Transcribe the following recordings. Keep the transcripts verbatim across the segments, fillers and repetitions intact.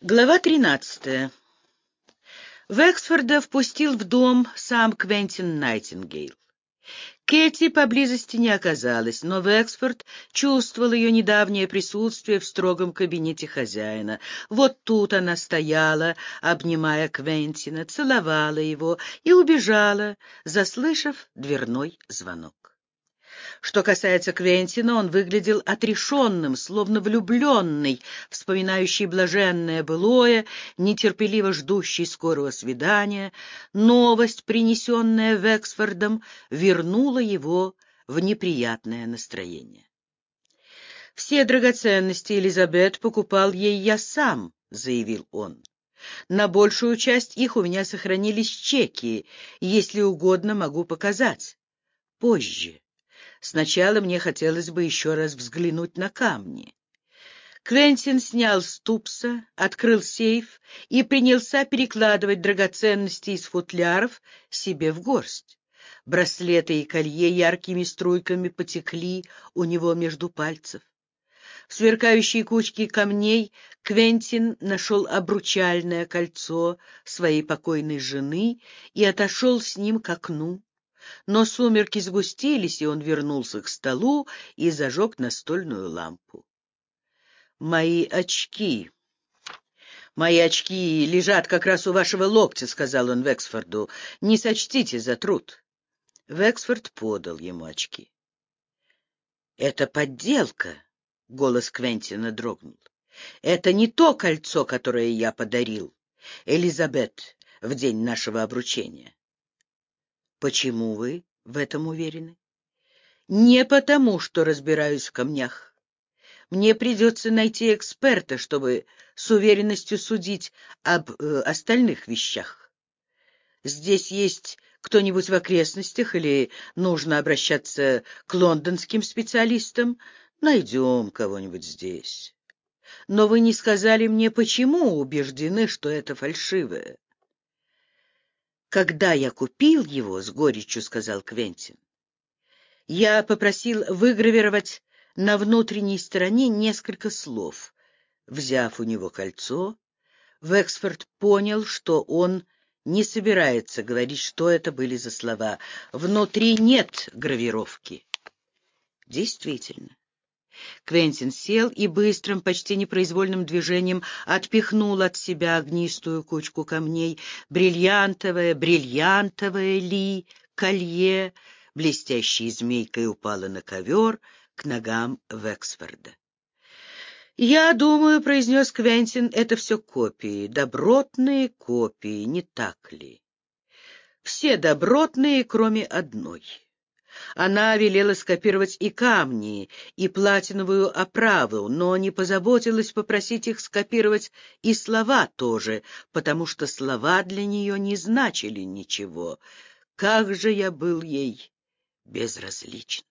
Глава тринадцатая. Вексфорда впустил в дом сам Квентин Найтингейл. Кэти поблизости не оказалось, но Вексфорд чувствовал ее недавнее присутствие в строгом кабинете хозяина. Вот тут она стояла, обнимая Квентина, целовала его и убежала, заслышав дверной звонок. Что касается Квентина, он выглядел отрешенным, словно влюбленный, вспоминающий блаженное былое, нетерпеливо ждущий скорого свидания. Новость, принесенная Вексфордом, вернула его в неприятное настроение. «Все драгоценности Элизабет покупал ей я сам», — заявил он. «На большую часть их у меня сохранились чеки, если угодно, могу показать. Позже. Сначала мне хотелось бы еще раз взглянуть на камни». Квентин снял с тупса, открыл сейф и принялся перекладывать драгоценности из футляров себе в горсть. Браслеты и колье яркими струйками потекли у него между пальцев. В сверкающей кучке камней Квентин нашел обручальное кольцо своей покойной жены и отошел с ним к окну. Но сумерки сгустились, и он вернулся к столу и зажег настольную лампу. «Мои очки! Мои очки лежат как раз у вашего локтя», — сказал он Вексфорду. «Не сочтите за труд». Вексфорд подал ему очки. «Это подделка», — голос Квентина дрогнул. «Это не то кольцо, которое я подарил Элизабет в день нашего обручения». «Почему вы в этом уверены?» «Не потому, что разбираюсь в камнях. Мне придется найти эксперта, чтобы с уверенностью судить об э, остальных вещах. Здесь есть кто-нибудь в окрестностях или нужно обращаться к лондонским специалистам? Найдем кого-нибудь здесь. Но вы не сказали мне, почему убеждены, что это фальшивое». «Когда я купил его, — с горечью сказал Квентин, — я попросил выгравировать на внутренней стороне несколько слов. Взяв у него кольцо, Вексфорд понял, что он не собирается говорить, что это были за слова. Внутри нет гравировки». Действительно. Квентин сел и быстрым, почти непроизвольным движением отпихнул от себя огнистую кучку камней. Бриллиантовое, бриллиантовое ли колье блестящей змейкой упало на ковер к ногам Вексфорда. «Я думаю, — произнес Квентин, — это все копии, добротные копии, не так ли? Все добротные, кроме одной. Она велела скопировать и камни, и платиновую оправу, но не позаботилась попросить их скопировать и слова тоже, потому что слова для нее не значили ничего. Как же я был ей безразличен!»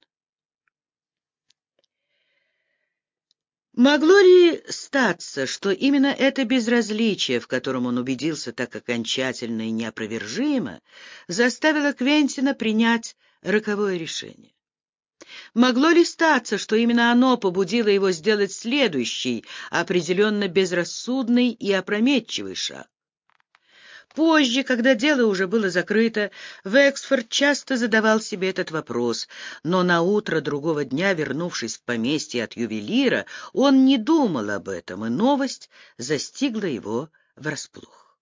Могло ли статься, что именно это безразличие, в котором он убедился так окончательно и неопровержимо, заставило Квентина принять роковое решение? Могло ли статься, что именно оно побудило его сделать следующий, определенно безрассудный и опрометчивый шаг? Позже, когда дело уже было закрыто, Вексфорд часто задавал себе этот вопрос, но на утро другого дня, вернувшись в поместье от ювелира, он не думал об этом, и новость застигла его врасплох.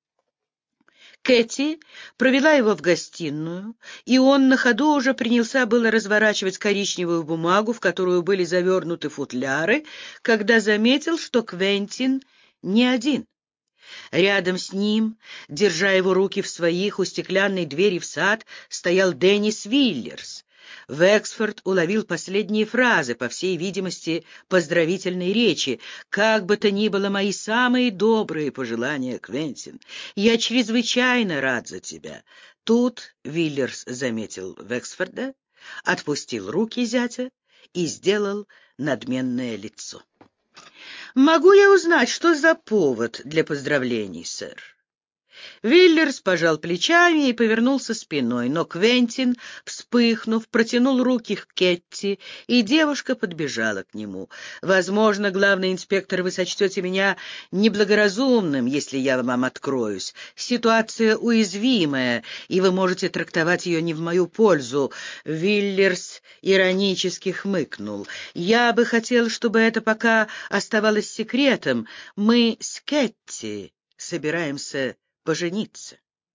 Кэти провела его в гостиную, и он на ходу уже принялся было разворачивать коричневую бумагу, в которую были завернуты футляры, когда заметил, что Квентин не один. Рядом с ним, держа его руки в своих, у стеклянной двери в сад, стоял Деннис Виллерс. Вексфорд уловил последние фразы, по всей видимости, поздравительной речи. «Как бы то ни было, мои самые добрые пожелания, Квентин. Я чрезвычайно рад за тебя». Тут Виллерс заметил Вексфорда, отпустил руки зятя и сделал надменное лицо. «Могу я узнать, что за повод для поздравлений, сэр?» Виллерс пожал плечами и повернулся спиной, но Квентин, вспыхнув, протянул руки к Кетти, и девушка подбежала к нему. «Возможно, главный инспектор, вы сочтете меня неблагоразумным, если я вам откроюсь. Ситуация уязвимая, и вы можете трактовать ее не в мою пользу». Виллерс иронически хмыкнул. «Я бы хотел, чтобы это пока оставалось секретом. Мы с Кетти собираемся пожениться».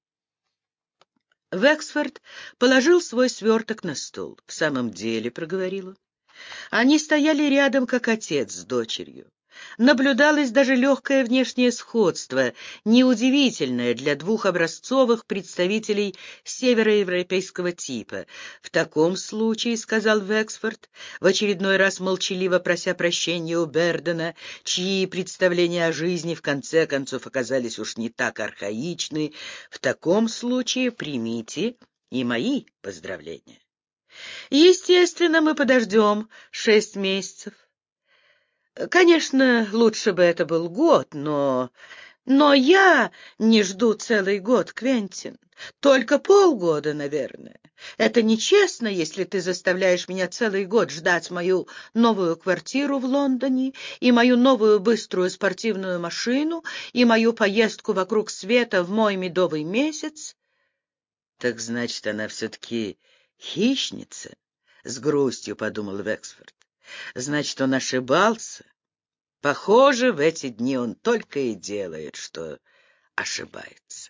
Вексфорд положил свой сверток на стол. «В самом деле», — проговорил он. Они стояли рядом, как отец с дочерью. Наблюдалось даже легкое внешнее сходство, неудивительное для двух образцовых представителей североевропейского типа. «В таком случае, — сказал Вексфорд, в очередной раз молчаливо прося прощения у Бердена, чьи представления о жизни в конце концов оказались уж не так архаичны, — в таком случае примите и мои поздравления. Естественно, мы подождем шесть месяцев. Конечно, лучше бы это был год, но... Но я не жду целый год, Квентин. Только полгода, наверное. Это нечестно, если ты заставляешь меня целый год ждать мою новую квартиру в Лондоне и мою новую быструю спортивную машину и мою поездку вокруг света в мой медовый месяц. Так значит, она все-таки хищница, — с грустью подумал Вексфорд. Значит, он ошибался. Похоже, в эти дни он только и делает, что ошибается.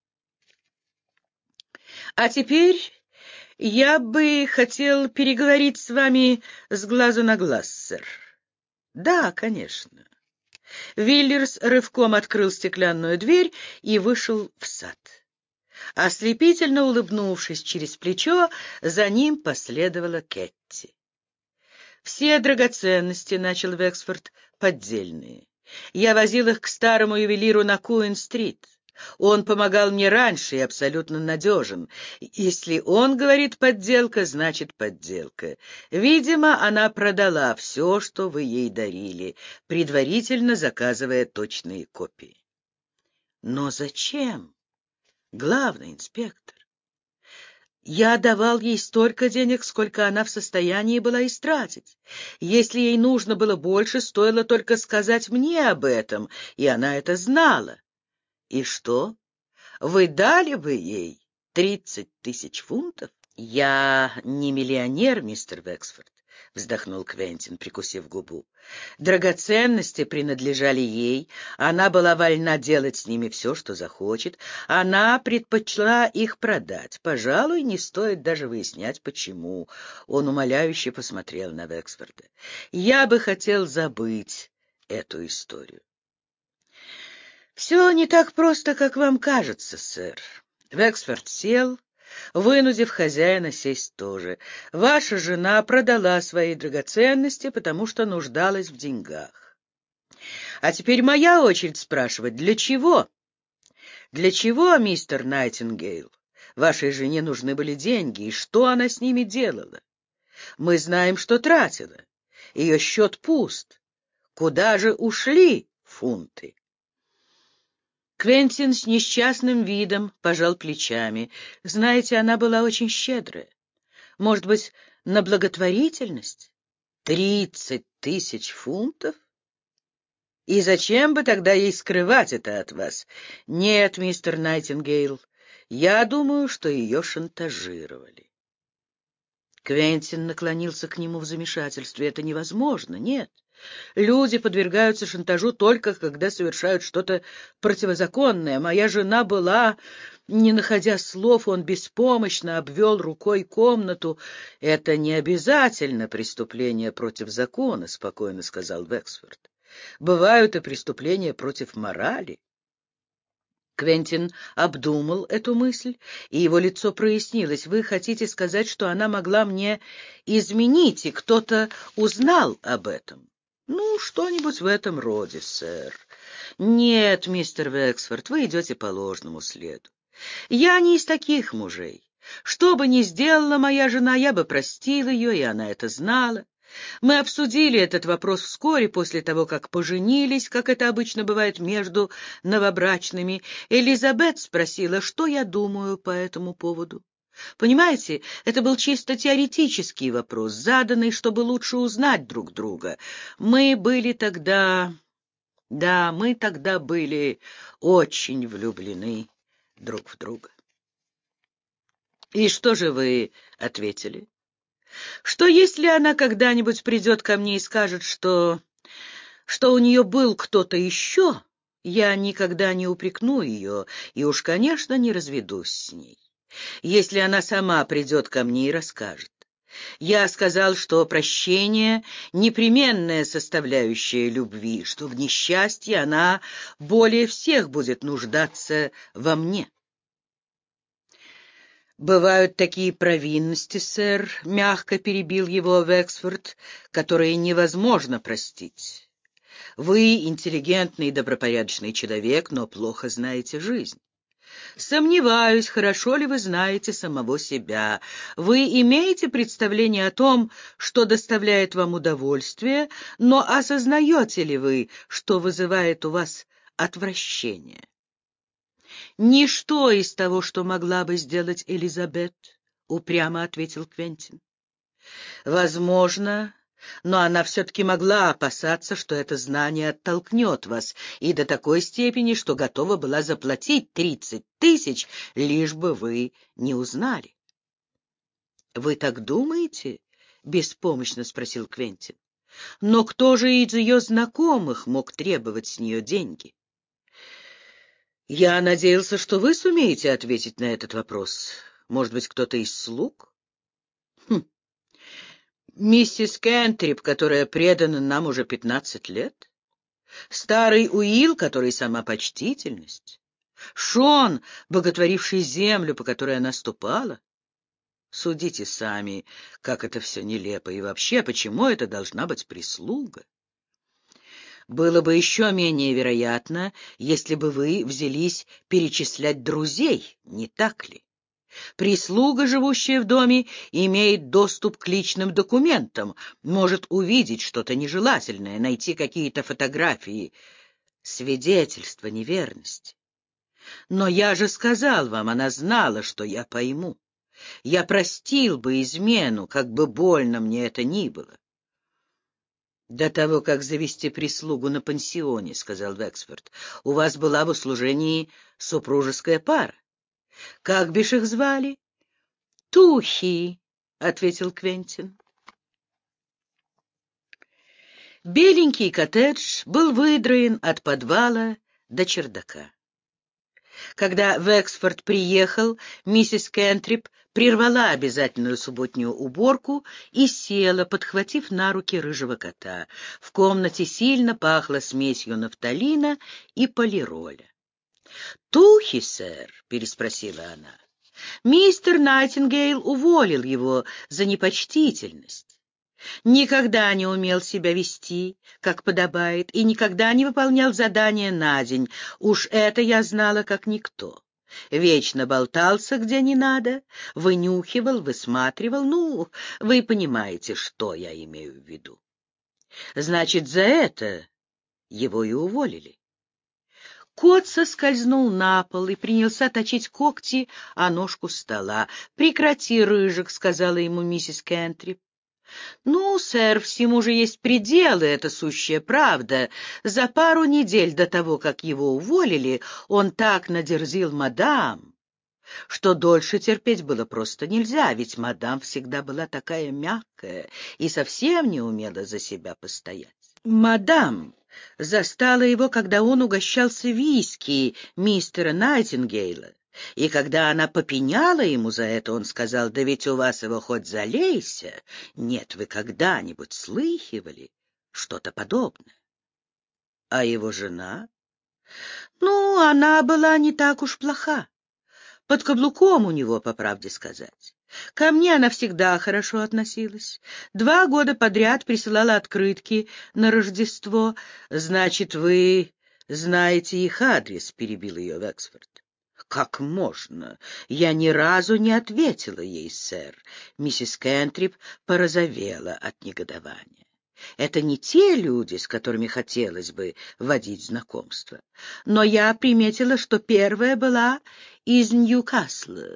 А теперь я бы хотел переговорить с вами с глазу на глаз, сэр. Да, конечно. Виллерс рывком открыл стеклянную дверь и вышел в сад. Ослепительно улыбнувшись через плечо, за ним последовала Кетти. «Все драгоценности, — начал Вексфорд, — поддельные. Я возил их к старому ювелиру на Куин-стрит. Он помогал мне раньше и абсолютно надежен. Если он говорит подделка, значит подделка. Видимо, она продала все, что вы ей дарили, предварительно заказывая точные копии». «Но зачем, главный инспектор? Я давал ей столько денег, сколько она в состоянии была истратить. Если ей нужно было больше, стоило только сказать мне об этом, и она это знала. И что? Вы дали бы ей тридцать тысяч фунтов? Я не миллионер, мистер Вексфорд, — вздохнул Квентин, прикусив губу. Драгоценности принадлежали ей, она была вольна делать с ними все, что захочет. Она предпочла их продать. Пожалуй, не стоит даже выяснять, почему. Он умоляюще посмотрел на Вексфорда. Я бы хотел забыть эту историю. Все не так просто, как вам кажется, сэр. Вексфорд сел, вынудив хозяина сесть тоже. Ваша жена продала свои драгоценности, потому что нуждалась в деньгах. А теперь моя очередь спрашивать, для чего? Для чего, мистер Найтингейл, вашей жене нужны были деньги, и что она с ними делала? Мы знаем, что тратила. Ее счет пуст. Куда же ушли фунты? Квентин с несчастным видом пожал плечами. Знаете, она была очень щедрая. Может быть, на благотворительность? Тридцать тысяч фунтов? И зачем бы тогда ей скрывать это от вас? Нет, мистер Найтингейл, я думаю, что ее шантажировали. Квентин наклонился к нему в замешательстве. Это невозможно, нет. Люди подвергаются шантажу только, когда совершают что-то противозаконное. Моя жена была... Не находя слов, он беспомощно обвел рукой комнату. — Это не обязательно преступление против закона, — спокойно сказал Вексфорд. — Бывают и преступления против морали. Квентин обдумал эту мысль, и его лицо прояснилось. Вы хотите сказать, что она могла мне изменить, и кто-то узнал об этом? Ну, что-нибудь в этом роде, сэр. Нет, мистер Вексфорд, вы идете по ложному следу. Я не из таких мужей. Что бы ни сделала моя жена, я бы простил ее, и она это знала. Мы обсудили этот вопрос вскоре после того, как поженились, как это обычно бывает между новобрачными. Элизабет спросила, что я думаю по этому поводу. Понимаете, это был чисто теоретический вопрос, заданный, чтобы лучше узнать друг друга. Мы были тогда... Да, мы тогда были очень влюблены друг в друга. И что же вы ответили? Что если она когда-нибудь придет ко мне и скажет, что... что у нее был кто-то еще, я никогда не упрекну ее и уж, конечно, не разведусь с ней. Если она сама придет ко мне и расскажет. Я сказал, что прощение — непременная составляющая любви, что в несчастье она более всех будет нуждаться во мне. «Бывают такие провинности, сэр», — мягко перебил его Вексфорд, — «которые невозможно простить. Вы интеллигентный и добропорядочный человек, но плохо знаете жизнь. Сомневаюсь, хорошо ли вы знаете самого себя. Вы имеете представление о том, что доставляет вам удовольствие, но осознаете ли вы, что вызывает у вас отвращение? «Ничто из того, что могла бы сделать Элизабет», — упрямо ответил Квентин. «Возможно, но она все-таки могла опасаться, что это знание оттолкнет вас, и до такой степени, что готова была заплатить тридцать тысяч, лишь бы вы не узнали». «Вы так думаете?» — беспомощно спросил Квентин. «Но кто же из ее знакомых мог требовать с нее деньги?» «Я надеялся, что вы сумеете ответить на этот вопрос. Может быть, кто-то из слуг?» «Хм. Миссис Кентрип, которая предана нам уже пятнадцать лет? Старый Уилл, который сама почтительность? Шон, боготворивший землю, по которой она ступала? Судите сами, как это все нелепо, и вообще, почему это должна быть прислуга? Было бы еще менее вероятно, если бы вы взялись перечислять друзей, не так ли? Прислуга, живущая в доме, имеет доступ к личным документам, может увидеть что-то нежелательное, найти какие-то фотографии, свидетельства неверности. Но я же сказал вам, она знала, что я пойму. Я простил бы измену, как бы больно мне это ни было. «До того, как завести прислугу на пансионе, — сказал Вексфорд, — у вас была в услужении супружеская пара. Как бишь их звали?» «Тухи», — ответил Квентин. Беленький коттедж был выдроен от подвала до чердака. Когда Вексфорд приехал, миссис Кентрип прервала обязательную субботнюю уборку и села, подхватив на руки рыжего кота. В комнате сильно пахло смесью нафталина и полироля. «Тухи, сэр?» — переспросила она. «Мистер Найтингейл уволил его за непочтительность. Никогда не умел себя вести, как подобает, и никогда не выполнял задания на день. Уж это я знала, как никто. Вечно болтался, где не надо, вынюхивал, высматривал. Ну, вы понимаете, что я имею в виду. Значит, за это его и уволили». Кот соскользнул на пол и принялся точить когти о ножку стола. «Прекрати, Рыжик», — сказала ему миссис Кентрип. «Ну, сэр, всему же есть пределы, это сущая правда. За пару недель до того, как его уволили, он так надерзил мадам, что дольше терпеть было просто нельзя, ведь мадам всегда была такая мягкая и совсем не умела за себя постоять. Мадам застала его, когда он угощался виски мистера Найтингейла. И когда она попеняла ему за это, он сказал: «Да ведь у вас его хоть залейся». Нет, вы когда-нибудь слыхивали что-то подобное? А его жена? Ну, она была не так уж плоха. Под каблуком у него, по правде сказать. Ко мне она всегда хорошо относилась. Два года подряд присылала открытки на Рождество. «Значит, вы знаете их адрес», — перебил ее Вексфорд. «Как можно? Я ни разу не ответила ей, сэр». Миссис Кентрип порозовела от негодования. «Это не те люди, с которыми хотелось бы водить знакомство. Но я приметила, что первая была из Ньюкасла».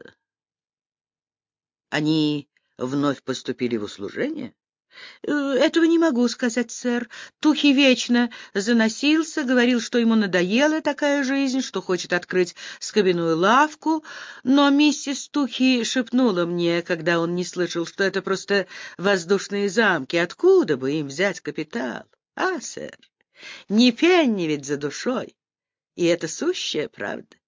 «Они вновь поступили в услужение?» «Э, Этого не могу сказать, сэр. Тухи вечно заносился, говорил, что ему надоела такая жизнь, что хочет открыть скобяную лавку, но миссис Тухи шепнула мне, когда он не слышал, что это просто воздушные замки. Откуда бы им взять капитал? А, сэр, ни пенни ведь за душой, и это сущая правда.